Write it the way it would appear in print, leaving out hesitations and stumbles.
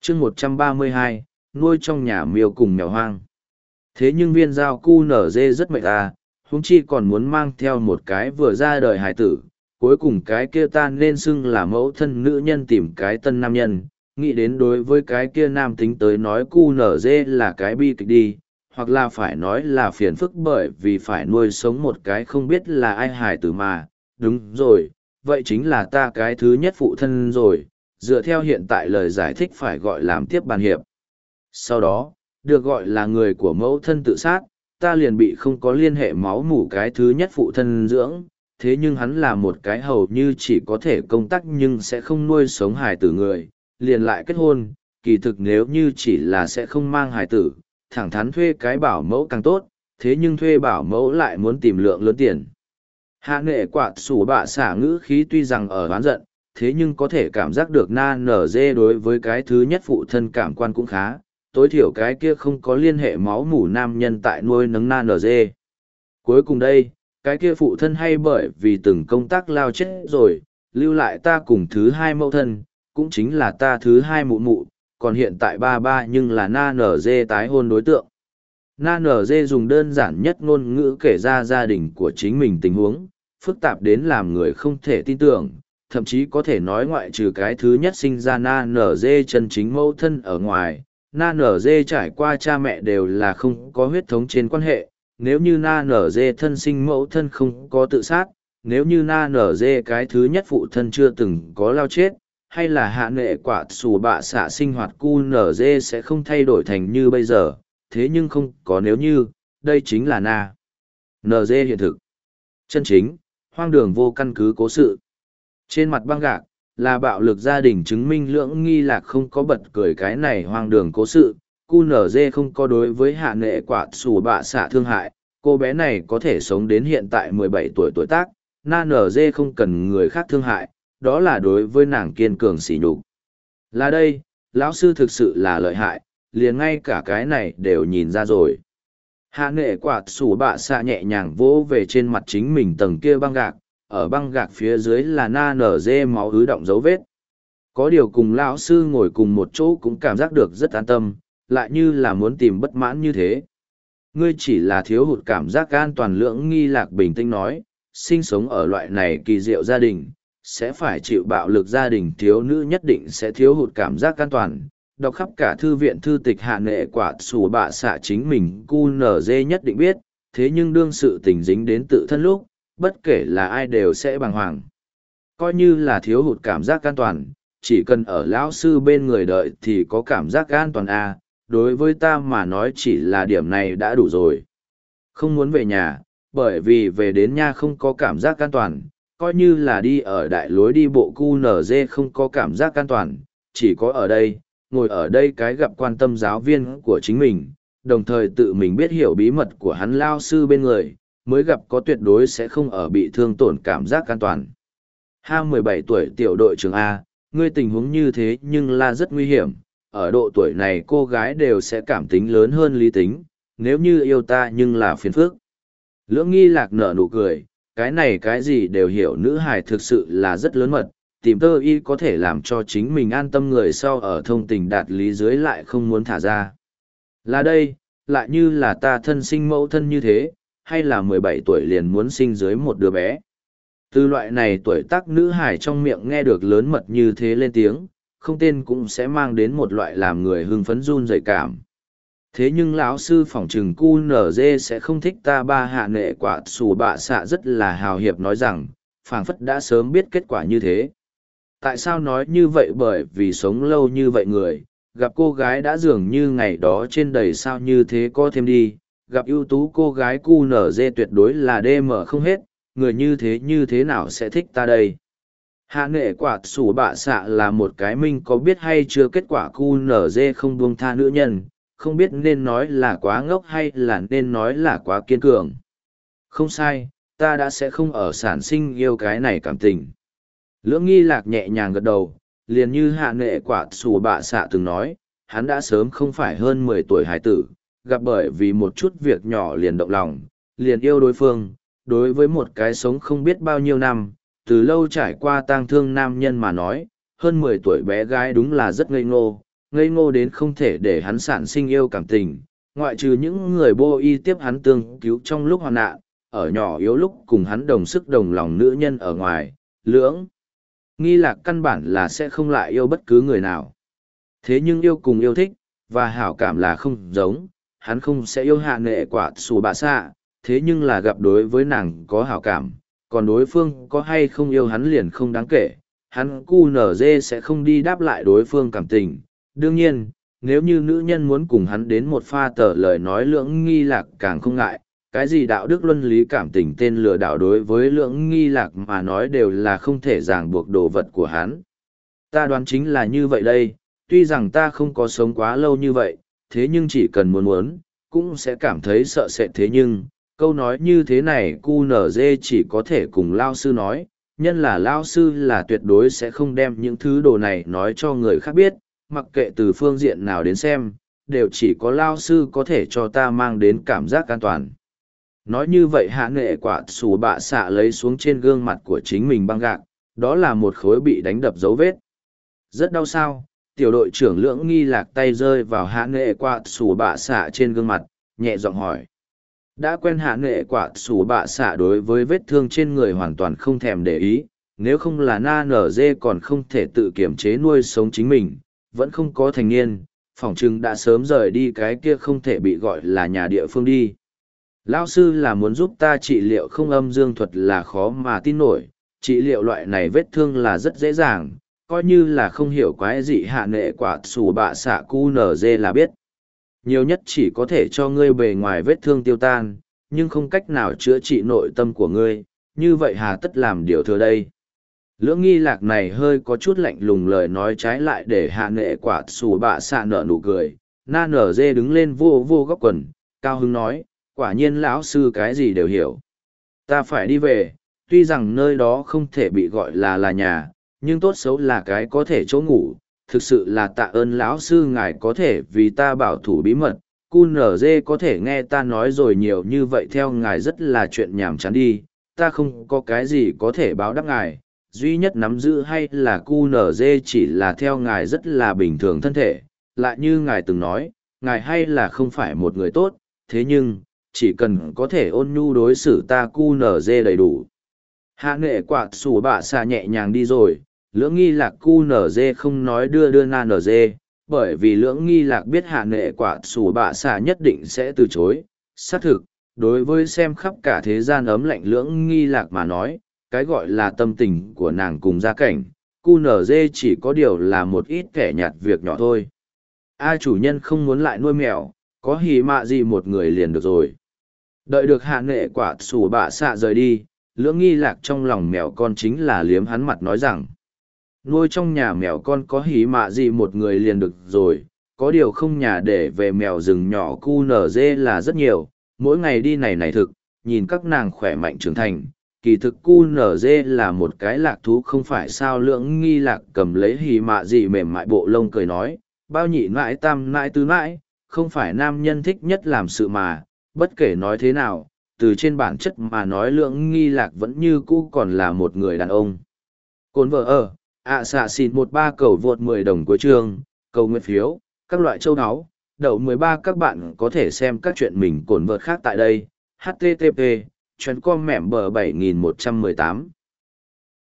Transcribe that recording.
chương 132, nuôi trong nhà miêu cùng mèo hoang. Thế nhưng viên giao cu nở dê rất mệt à, huống chi còn muốn mang theo một cái vừa ra đời hài tử, cuối cùng cái kia ta nên xưng là mẫu thân nữ nhân tìm cái tân nam nhân, nghĩ đến đối với cái kia nam tính tới nói cu nở dê là cái bi kịch đi, hoặc là phải nói là phiền phức bởi vì phải nuôi sống một cái không biết là ai hài tử mà, đúng rồi, vậy chính là ta cái thứ nhất phụ thân rồi, dựa theo hiện tại lời giải thích phải gọi làm tiếp bàn hiệp. Sau đó, được gọi là người của mẫu thân tự sát, ta liền bị không có liên hệ máu mủ cái thứ nhất phụ thân dưỡng, thế nhưng hắn là một cái hầu như chỉ có thể công tác nhưng sẽ không nuôi sống hài tử người, liền lại kết hôn, kỳ thực nếu như chỉ là sẽ không mang hài tử, thẳng thắn thuê cái bảo mẫu càng tốt, thế nhưng thuê bảo mẫu lại muốn tìm lượng lớn tiền. Hạ nghệ quạt sủ bạ xả ngữ khí tuy rằng ở oán giận, thế nhưng có thể cảm giác được na nở dê đối với cái thứ nhất phụ thân cảm quan cũng khá, tối thiểu cái kia không có liên hệ máu mủ nam nhân tại nuôi nấng na nở dê. Cuối cùng đây, cái kia phụ thân hay bởi vì từng công tác lao chết rồi, lưu lại ta cùng thứ hai mẫu thân, cũng chính là ta thứ hai mụ mụ, còn hiện tại ba ba nhưng là na nở dê tái hôn đối tượng. Na nở dê dùng đơn giản nhất ngôn ngữ kể ra gia đình của chính mình tình huống, phức tạp đến làm người không thể tin tưởng, thậm chí có thể nói ngoại trừ cái thứ nhất sinh ra na nở dê chân chính mẫu thân ở ngoài, na nở dê trải qua cha mẹ đều là không có huyết thống trên quan hệ, nếu như na nở dê thân sinh mẫu thân không có tự sát, nếu như na nở dê cái thứ nhất phụ thân chưa từng có lao chết, hay là hạ nghệ quả xù bạ xạ sinh hoạt cu nở dê sẽ không thay đổi thành như bây giờ, thế nhưng không có nếu như, đây chính là na nở dê hiện thực. Chân chính, hoang đường vô căn cứ cố sự. Trên mặt băng gạc, là bạo lực gia đình chứng minh lưỡng nghi lạc không có bật cười cái này hoang đường cố sự. Cu nở dê không có đối với hạ nghệ quả xù bạ xạ thương hại, cô bé này có thể sống đến hiện tại 17 tuổi tuổi tác, na nở dê không cần người khác thương hại, đó là đối với nàng kiên cường sỉ nhục. Là đây, lão sư thực sự là lợi hại, liền ngay cả cái này đều nhìn ra rồi. Hạ nghệ quả xù bạ xạ nhẹ nhàng vỗ về trên mặt chính mình tầng kia băng gạc, ở băng gạc phía dưới là na nở dê máu ứ động dấu vết. Có điều cùng lão sư ngồi cùng một chỗ cũng cảm giác được rất an tâm, lại như là muốn tìm bất mãn như thế. Ngươi chỉ là thiếu hụt cảm giác an toàn lưỡng nghi lạc bình tĩnh nói, sinh sống ở loại này kỳ diệu gia đình, sẽ phải chịu bạo lực gia đình thiếu nữ nhất định sẽ thiếu hụt cảm giác an toàn. Đọc khắp cả thư viện thư tịch hạ nghệ quả xù bạ xạ chính mình cu nở dê nhất định biết, thế nhưng đương sự tình dính đến tự thân lúc, bất kể là ai đều sẽ bàng hoàng. Coi như là thiếu hụt cảm giác an toàn, chỉ cần ở lão sư bên người đợi thì có cảm giác an toàn à, đối với ta mà nói chỉ là điểm này đã đủ rồi. Không muốn về nhà, bởi vì về đến nhà không có cảm giác an toàn, coi như là đi ở đại lối đi bộ cu nở dê không có cảm giác an toàn, chỉ có ở đây, ngồi ở đây cái gặp quan tâm giáo viên của chính mình, đồng thời tự mình biết hiểu bí mật của hắn lao sư bên người, mới gặp có tuyệt đối sẽ không ở bị thương tổn cảm giác an toàn. Ha 17 tuổi tiểu đội trưởng A, ngươi tình huống như thế nhưng là rất nguy hiểm, ở độ tuổi này cô gái đều sẽ cảm tính lớn hơn lý tính, nếu như yêu ta nhưng là phiền phức. Lưỡng nghi lạc nở nụ cười, cái này cái gì đều hiểu nữ hài thực sự là rất lớn mật, tìm tơ y có thể làm cho chính mình an tâm người sau ở thông tình đạt lý dưới lại không muốn thả ra. Là đây, lại như là ta thân sinh mẫu thân như thế, hay là 17 tuổi liền muốn sinh dưới một đứa bé. Từ loại này tuổi tác nữ hài trong miệng nghe được lớn mật như thế lên tiếng, không tên cũng sẽ mang đến một loại làm người hưng phấn run rẩy cảm. Thế nhưng lão sư phỏng trừng cu nở dê sẽ không thích ta ba hạ nghệ quả xù bạ xạ rất là hào hiệp nói rằng, phảng phất đã sớm biết kết quả như thế. Tại sao nói như vậy? Bởi vì sống lâu như vậy người, gặp cô gái đã dường như ngày đó trên đầy sao như thế có thêm đi, gặp ưu tú cô gái cu nở dê tuyệt đối là đê mở không hết, người như thế nào sẽ thích ta đây? Hạ nghệ quả sủ bạ xạ là một cái minh có biết hay chưa kết quả cu nở dê không buông tha nữ nhân, không biết nên nói là quá ngốc hay là nên nói là quá kiên cường. Không sai, ta đã sẽ không ở sản sinh yêu cái này cảm tình. Lưỡng nghi lạc nhẹ nhàng gật đầu, liền như hạ nghệ quả sủ bạ xạ từng nói, hắn đã sớm không phải hơn 10 tuổi hải tử, gặp bởi vì một chút việc nhỏ liền động lòng, liền yêu đối phương, đối với một cái sống không biết bao nhiêu năm, từ lâu trải qua tang thương nam nhân mà nói, hơn 10 tuổi bé gái đúng là rất ngây ngô, ngây ngô đến không thể để hắn sản sinh yêu cảm tình, ngoại trừ những người bô y tiếp hắn tương cứu trong lúc hoạn nạn, ở nhỏ yếu lúc cùng hắn đồng sức đồng lòng nữ nhân ở ngoài, Lưỡng Nghi Lạc căn bản là sẽ không lại yêu bất cứ người nào. Thế nhưng yêu cùng yêu thích, và hảo cảm là không giống, hắn không sẽ yêu hạ nghệ quả xù bạ xạ, thế nhưng là gặp đối với nàng có hảo cảm, còn đối phương có hay không yêu hắn liền không đáng kể, hắn QNZ sẽ không đi đáp lại đối phương cảm tình. Đương nhiên, nếu như nữ nhân muốn cùng hắn đến một pha tờ lời nói Lưỡng Nghi Lạc càng không ngại, cái gì đạo đức luân lý cảm tình tên lừa đảo đối với Lưỡng Nghi Lạc mà nói đều là không thể ràng buộc đồ vật của hắn. Ta đoán chính là như vậy đây, tuy rằng ta không có sống quá lâu như vậy, thế nhưng chỉ cần muốn, cũng sẽ cảm thấy sợ sệt. Thế nhưng, câu nói như thế này QNZ chỉ có thể cùng Lao sư nói, nhân là Lao sư là tuyệt đối sẽ không đem những thứ đồ này nói cho người khác biết, mặc kệ từ phương diện nào đến xem, đều chỉ có Lao sư có thể cho ta mang đến cảm giác an toàn. Nói như vậy hạ nghệ quả xù bạ xạ lấy xuống trên gương mặt của chính mình băng gạc, đó là một khối bị đánh đập dấu vết. Rất đau sao, tiểu đội trưởng Lưỡng Nghi Lạc tay rơi vào hạ nghệ quả xù bạ xạ trên gương mặt, nhẹ giọng hỏi. Đã quen hạ nghệ quả xù bạ xạ đối với vết thương trên người hoàn toàn không thèm để ý, nếu không là na nở dê còn không thể tự kiểm chế nuôi sống chính mình, vẫn không có thành niên, phỏng chừng đã sớm rời đi cái kia không thể bị gọi là nhà địa phương đi. Lão sư là muốn giúp ta trị liệu không âm dương thuật là khó mà tin nổi, trị liệu loại này vết thương là rất dễ dàng, coi như là không hiểu quái gì hạ nghệ quả xù bạ xạ cu nở dê là biết. Nhiều nhất chỉ có thể cho ngươi bề ngoài vết thương tiêu tan, nhưng không cách nào chữa trị nội tâm của ngươi, như vậy hà tất làm điều thừa đây. Lưỡng Nghi Lạc này hơi có chút lạnh lùng lời nói trái lại để hạ nghệ quả xù bạ xạ nở nụ cười, na nở dê đứng lên vô vô góc quần, cao hứng nói, quả nhiên lão sư cái gì đều hiểu. Ta phải đi về, tuy rằng nơi đó không thể bị gọi là nhà, nhưng tốt xấu là cái có thể chỗ ngủ, thực sự là tạ ơn lão sư ngài có thể vì ta bảo thủ bí mật. QNZ có thể nghe ta nói rồi nhiều như vậy theo ngài rất là chuyện nhảm chán đi, ta không có cái gì có thể báo đáp ngài, duy nhất nắm giữ hay là QNZ chỉ là theo ngài rất là bình thường thân thể, lại như ngài từng nói, ngài hay là không phải một người tốt, thế nhưng, chỉ cần có thể ôn nhu đối xử ta QNZ đầy đủ. Hạ nghệ quạt xù bạ xà nhẹ nhàng đi rồi, Lưỡng Nghi Lạc QNZ không nói đưa na NG, bởi vì Lưỡng Nghi Lạc biết hạ nghệ quạt xù bạ xà nhất định sẽ từ chối. Xác thực, đối với xem khắp cả thế gian ấm lạnh Lưỡng Nghi Lạc mà nói, cái gọi là tâm tình của nàng cùng gia cảnh, QNZ chỉ có điều là một ít kẻ nhạt việc nhỏ thôi. Ai chủ nhân không muốn lại nuôi mèo, có hỉ mạ gì một người liền được rồi. Đợi được hạ nghệ quả xù bạ xạ rời đi, Lưỡng Nghi Lạc trong lòng mèo con chính là liếm hắn mặt nói rằng, nuôi trong nhà mèo con có hỉ mạ gì một người liền được rồi, có điều không nhà để về mèo rừng nhỏ QNZ là rất nhiều, mỗi ngày đi này thực, nhìn các nàng khỏe mạnh trưởng thành, kỳ thực QNZ là một cái lạc thú không phải sao. Lưỡng Nghi Lạc cầm lấy hỉ mạ gì mềm mại bộ lông cười nói, bao nhị mãi tam mãi tứ mãi, không phải nam nhân thích nhất làm sự mà, bất kể nói thế nào, từ trên bản chất mà nói Lưỡng Nghi Lạc vẫn như cũ còn là một người đàn ông. Cồn vợ ở, xạ xịt 13 cầu vượt 10 đồng cuối chương, cầu nguyện phiếu, các loại châu áo, đậu 13 các bạn có thể xem các chuyện mình cồn vợt khác tại đây, http, chuyến com mẻm bờ 7118.